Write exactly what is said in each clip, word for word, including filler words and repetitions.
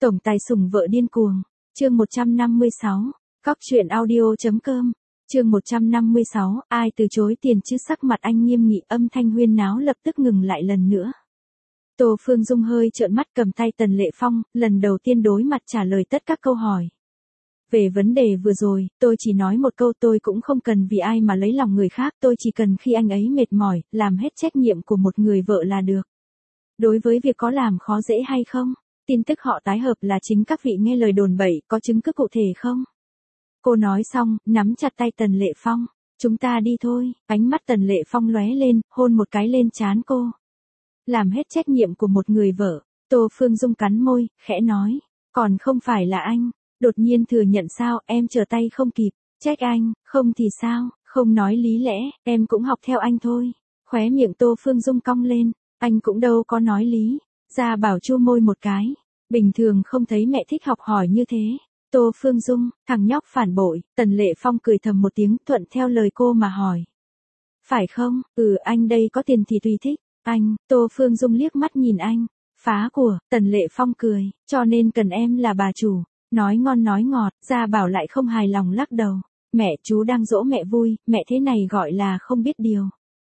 Tổng tài sủng vợ điên cuồng. Chương một trăm năm mươi sáu. Cóc truyện audio chấm com. Chương một trăm năm mươi sáu, ai từ chối tiền chứ, sắc mặt anh nghiêm nghị, âm thanh huyên náo lập tức ngừng lại lần nữa. Tô Phương Dung hơi trợn mắt cầm tay Tần Lệ Phong, lần đầu tiên đối mặt trả lời tất các câu hỏi. Về vấn đề vừa rồi, tôi chỉ nói một câu, tôi cũng không cần vì ai mà lấy lòng người khác, tôi chỉ cần khi anh ấy mệt mỏi, làm hết trách nhiệm của một người vợ là được. Đối với việc có làm khó dễ hay không, tin tức họ tái hợp là chính các vị nghe lời đồn bậy, có chứng cứ cụ thể không? Cô nói xong, nắm chặt tay Tần Lệ Phong. Chúng ta đi thôi. Ánh mắt Tần Lệ Phong lóe lên, hôn một cái lên trán cô. Làm hết trách nhiệm của một người vợ. Tô Phương Dung cắn môi, khẽ nói. Còn không phải là anh. Đột nhiên thừa nhận sao, em trở tay không kịp. Trách anh, không thì sao, không nói lý lẽ, em cũng học theo anh thôi. Khóe miệng Tô Phương Dung cong lên. Anh cũng đâu có nói lý. Gia Bảo chu môi một cái. Bình thường không thấy mẹ thích học hỏi như thế. Tô Phương Dung, thằng nhóc phản bội. Tần Lệ Phong cười thầm một tiếng, thuận theo lời cô mà hỏi. Phải không? Ừ, anh đây có tiền thì tùy thích. Anh, Tô Phương Dung liếc mắt nhìn anh. Phá của, Tần Lệ Phong cười, cho nên cần em là bà chủ. Nói ngon nói ngọt, Gia Bảo lại không hài lòng lắc đầu. Mẹ, chú đang dỗ mẹ vui, mẹ thế này gọi là không biết điều.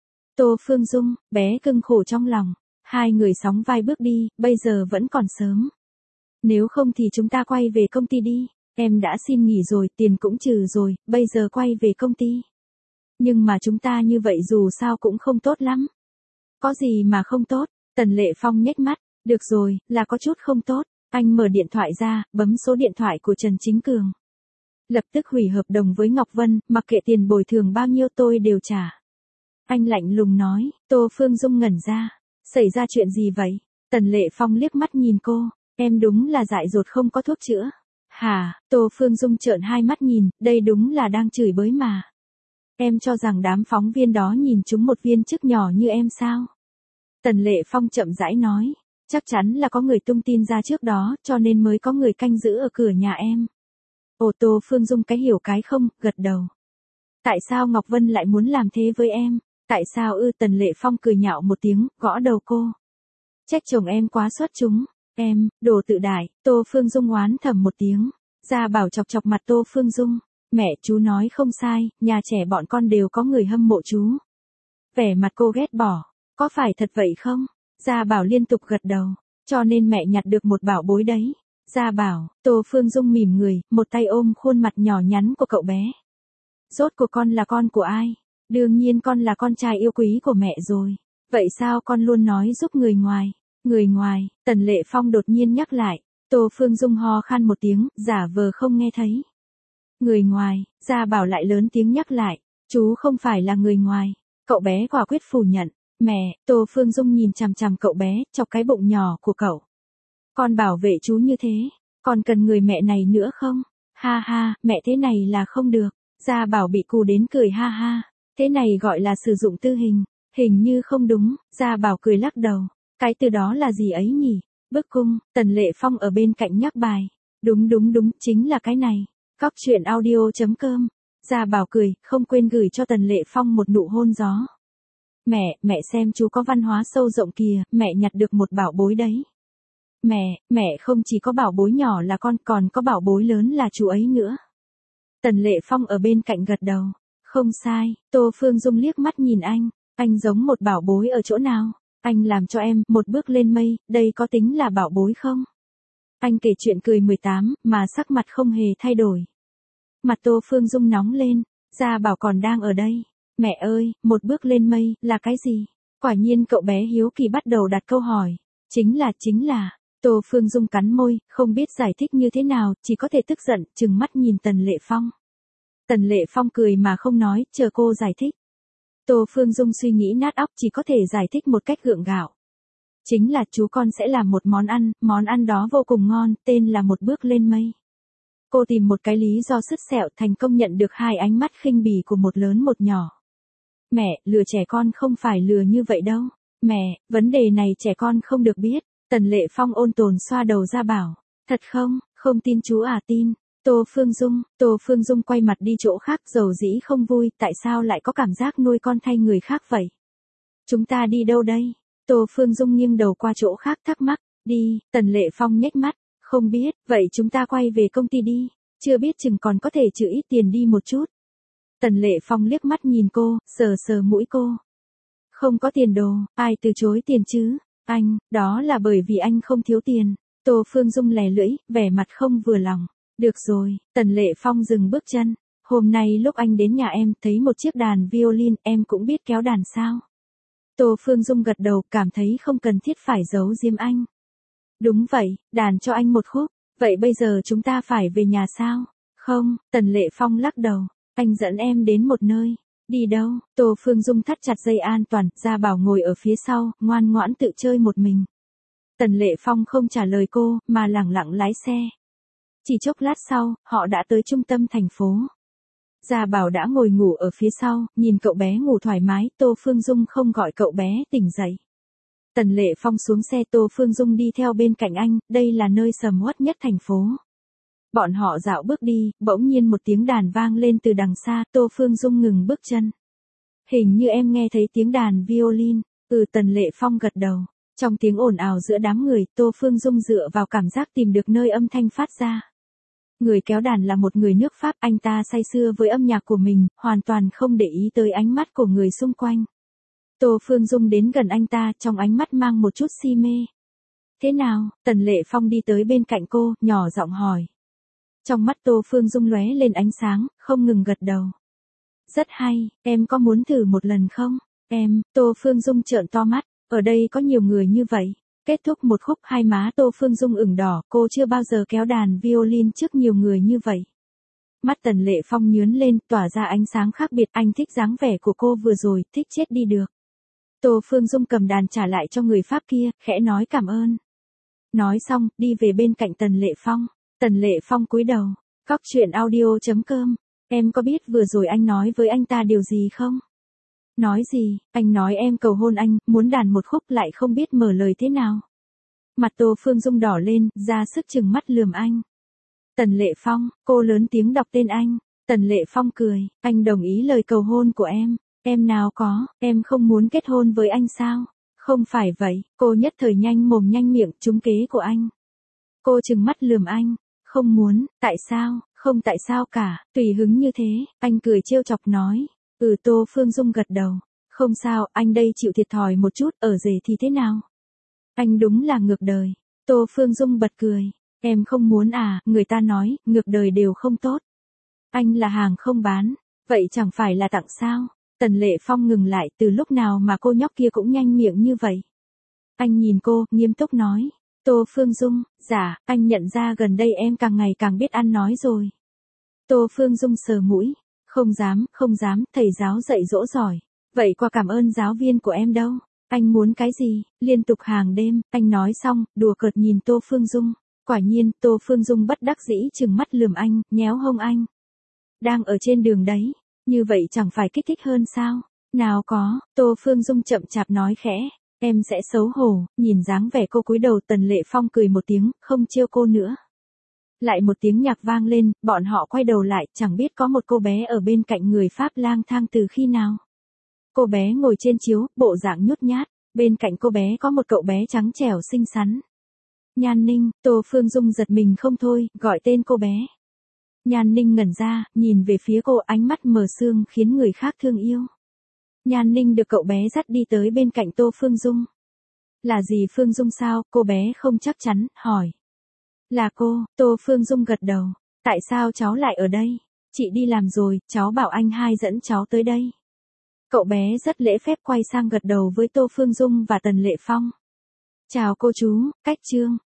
Tô Phương Dung, bé cưng khổ trong lòng. Hai người sóng vai bước đi, bây giờ vẫn còn sớm. Nếu không thì chúng ta quay về công ty đi. Em đã xin nghỉ rồi, tiền cũng trừ rồi, bây giờ quay về công ty. Nhưng mà chúng ta như vậy dù sao cũng không tốt lắm. Có gì mà không tốt? Tần Lệ Phong nhếch mắt. Được rồi, là có chút không tốt. Anh mở điện thoại ra, bấm số điện thoại của Trần Chính Cường. Lập tức hủy hợp đồng với Ngọc Vân, mặc kệ tiền bồi thường bao nhiêu tôi đều trả. Anh lạnh lùng nói. Tô Phương Dung ngẩn ra. Xảy ra chuyện gì vậy? Tần Lệ Phong liếc mắt nhìn cô. Em đúng là dại dột không có thuốc chữa. Hả? Tô Phương Dung trợn hai mắt nhìn, đây đúng là đang chửi bới mà. Em cho rằng đám phóng viên đó nhìn chúng một viên chức nhỏ như em sao? Tần Lệ Phong chậm rãi nói, chắc chắn là có người tung tin ra trước đó, cho nên mới có người canh giữ ở cửa nhà em. Ồ, Tô Phương Dung cái hiểu cái không, gật đầu. Tại sao Ngọc Vân lại muốn làm thế với em? Tại sao ư? Tần Lệ Phong cười nhạo một tiếng, gõ đầu cô. Trách chồng em quá xuất chúng. Em, đồ tự đại. Tô Phương Dung oán thầm một tiếng. Gia Bảo chọc chọc mặt Tô Phương Dung. Mẹ, chú nói không sai, nhà trẻ bọn con đều có người hâm mộ chú. Vẻ mặt cô ghét bỏ. Có phải thật vậy không? Gia Bảo liên tục gật đầu. Cho nên mẹ nhặt được một bảo bối đấy. Gia Bảo, Tô Phương Dung mỉm người, một tay ôm khuôn mặt nhỏ nhắn của cậu bé. Rốt cuộc con là con của ai? Đương nhiên con là con trai yêu quý của mẹ rồi. Vậy sao con luôn nói giúp người ngoài? Người ngoài, Tần Lệ Phong đột nhiên nhắc lại. Tô Phương Dung ho khan một tiếng, giả vờ không nghe thấy. Người ngoài, Gia Bảo lại lớn tiếng nhắc lại. Chú không phải là người ngoài. Cậu bé quả quyết phủ nhận. Mẹ, Tô Phương Dung nhìn chằm chằm cậu bé, chọc cái bụng nhỏ của cậu. Con bảo vệ chú như thế, còn cần người mẹ này nữa không? Ha ha, mẹ thế này là không được. Gia Bảo bị cù đến cười ha ha. Thế này gọi là sử dụng tư hình. Hình như không đúng, Gia Bảo cười lắc đầu. Cái từ đó là gì ấy nhỉ? Bức cung, Tần Lệ Phong ở bên cạnh nhắc bài. Đúng đúng đúng, chính là cái này. Cóc truyện audio chấm com. Gia Bảo cười, không quên gửi cho Tần Lệ Phong một nụ hôn gió. Mẹ, mẹ xem chú có văn hóa sâu rộng kìa, mẹ nhặt được một bảo bối đấy. Mẹ, mẹ không chỉ có bảo bối nhỏ là con, còn có bảo bối lớn là chú ấy nữa. Tần Lệ Phong ở bên cạnh gật đầu. Không sai, Tô Phương Dung liếc mắt nhìn anh. Anh giống một bảo bối ở chỗ nào? Anh làm cho em một bước lên mây, đây có tính là bảo bối không? Anh kể chuyện cười mười tám, mà sắc mặt không hề thay đổi. Mặt Tô Phương Dung nóng lên, Gia Bảo còn đang ở đây. Mẹ ơi, một bước lên mây, là cái gì? Quả nhiên cậu bé hiếu kỳ bắt đầu đặt câu hỏi. Chính là, chính là, Tô Phương Dung cắn môi, không biết giải thích như thế nào, chỉ có thể tức giận, trừng mắt nhìn Tần Lệ Phong. Tần Lệ Phong cười mà không nói, chờ cô giải thích. Tô Phương Dung suy nghĩ nát óc, chỉ có thể giải thích một cách gượng gạo. Chính là chú con sẽ làm một món ăn, món ăn đó vô cùng ngon, tên là một bước lên mây. Cô tìm một cái lý do sứt sẹo, thành công nhận được hai ánh mắt khinh bỉ của một lớn một nhỏ. Mẹ, lừa trẻ con không phải lừa như vậy đâu. Mẹ, vấn đề này trẻ con không được biết. Tần Lệ Phong ôn tồn xoa đầu Gia Bảo. Thật không, không tin chú à? Tin. Tô Phương Dung, Tô Phương Dung quay mặt đi chỗ khác, dầu dĩ không vui, tại sao lại có cảm giác nuôi con thay người khác vậy? Chúng ta đi đâu đây? Tô Phương Dung nghiêng đầu qua chỗ khác thắc mắc. Đi, Tần Lệ Phong nhếch mắt. Không biết, vậy chúng ta quay về công ty đi, chưa biết chừng còn có thể trừ ít tiền đi một chút. Tần Lệ Phong liếc mắt nhìn cô, sờ sờ mũi cô. Không có tiền đồ, ai từ chối tiền chứ? Anh, đó là bởi vì anh không thiếu tiền. Tô Phương Dung lè lưỡi, vẻ mặt không vừa lòng. Được rồi, Tần Lệ Phong dừng bước chân. Hôm nay lúc anh đến nhà em thấy một chiếc đàn violin, em cũng biết kéo đàn sao? Tô Phương Dung gật đầu, cảm thấy không cần thiết phải giấu giếm anh. Đúng vậy, đàn cho anh một khúc. Vậy bây giờ chúng ta phải về nhà sao? Không, Tần Lệ Phong lắc đầu. Anh dẫn em đến một nơi. Đi đâu? Tô Phương Dung thắt chặt dây an toàn, Gia Bảo ngồi ở phía sau, ngoan ngoãn tự chơi một mình. Tần Lệ Phong không trả lời cô, mà lẳng lặng lái xe. Chỉ chốc lát sau, họ đã tới trung tâm thành phố. Gia Bảo đã ngồi ngủ ở phía sau, nhìn cậu bé ngủ thoải mái, Tô Phương Dung không gọi cậu bé tỉnh dậy. Tần Lệ Phong xuống xe, Tô Phương Dung đi theo bên cạnh anh, đây là nơi sầm uất nhất thành phố. Bọn họ dạo bước đi, bỗng nhiên một tiếng đàn vang lên từ đằng xa, Tô Phương Dung ngừng bước chân. Hình như em nghe thấy tiếng đàn violin, ừ Tần Lệ Phong gật đầu. Trong tiếng ồn ào giữa đám người, Tô Phương Dung dựa vào cảm giác tìm được nơi âm thanh phát ra. Người kéo đàn là một người nước Pháp, anh ta say sưa với âm nhạc của mình, hoàn toàn không để ý tới ánh mắt của người xung quanh. Tô Phương Dung đến gần anh ta, trong ánh mắt mang một chút si mê. Thế nào? Tần Lệ Phong đi tới bên cạnh cô, nhỏ giọng hỏi. Trong mắt Tô Phương Dung lóe lên ánh sáng, không ngừng gật đầu. Rất hay, em có muốn thử một lần không? Em, Tô Phương Dung trợn to mắt, ở đây có nhiều người như vậy. Kết thúc một khúc, hai má Tô Phương Dung ửng đỏ, cô chưa bao giờ kéo đàn violin trước nhiều người như vậy. Mắt Tần Lệ Phong nhướng lên, tỏa ra ánh sáng khác biệt, anh thích dáng vẻ của cô vừa rồi, thích chết đi được. Tô Phương Dung cầm đàn trả lại cho người Pháp kia, khẽ nói cảm ơn. Nói xong, đi về bên cạnh Tần Lệ Phong. Tần Lệ Phong cúi đầu. Cóc truyện audio chấm com. Em có biết vừa rồi anh nói với anh ta điều gì không? Nói gì? Anh nói em cầu hôn anh, muốn đàn một khúc lại không biết mở lời thế nào. Mặt Tô Phương Dung đỏ lên, ra sức chừng mắt lườm anh. Tần Lệ Phong, cô lớn tiếng đọc tên anh. Tần Lệ Phong cười, anh đồng ý lời cầu hôn của em. Em nào có, em không muốn kết hôn với anh sao? Không phải vậy, cô nhất thời nhanh mồm nhanh miệng, trúng kế của anh. Cô chừng mắt lườm anh. Không muốn, tại sao? Không tại sao cả, tùy hứng như thế, anh cười trêu chọc nói. Ừ Tô Phương Dung gật đầu. Không sao, anh đây chịu thiệt thòi một chút, ở rể thì thế nào? Anh đúng là ngược đời. Tô Phương Dung bật cười. Em không muốn à, người ta nói, ngược đời đều không tốt. Anh là hàng không bán, vậy chẳng phải là tặng sao? Tần Lệ Phong ngừng lại, từ lúc nào mà cô nhóc kia cũng nhanh miệng như vậy? Anh nhìn cô, nghiêm túc nói. Tô Phương Dung, dạ, anh nhận ra gần đây em càng ngày càng biết ăn nói rồi. Tô Phương Dung sờ mũi. Không dám, không dám, thầy giáo dạy dỗ giỏi. Vậy qua cảm ơn giáo viên của em đâu? Anh muốn cái gì? Liên tục hàng đêm, anh nói xong, đùa cợt nhìn Tô Phương Dung. Quả nhiên, Tô Phương Dung bất đắc dĩ chừng mắt lườm anh, nhéo hông anh. Đang ở trên đường đấy, như vậy chẳng phải kích thích hơn sao? Nào có, Tô Phương Dung chậm chạp nói khẽ. Em sẽ xấu hổ, nhìn dáng vẻ cô cúi đầu. Tần Lệ Phong cười một tiếng, không trêu cô nữa. Lại một tiếng nhạc vang lên, bọn họ quay đầu lại, chẳng biết có một cô bé ở bên cạnh người Pháp lang thang từ khi nào. Cô bé ngồi trên chiếu, bộ dạng nhút nhát, bên cạnh cô bé có một cậu bé trắng trẻo xinh xắn. Nhan Ninh, Tô Phương Dung giật mình không thôi, gọi tên cô bé. Nhan Ninh ngẩn ra, nhìn về phía cô, ánh mắt mờ sương khiến người khác thương yêu. Nhan Ninh được cậu bé dắt đi tới bên cạnh Tô Phương Dung. Là gì Phương Dung sao? Cô bé không chắc chắn, hỏi. Là cô, Tô Phương Dung gật đầu. Tại sao cháu lại ở đây? Chị đi làm rồi, cháu bảo anh hai dẫn cháu tới đây. Cậu bé rất lễ phép quay sang gật đầu với Tô Phương Dung và Tần Lệ Phong. Chào cô chú, cách chương.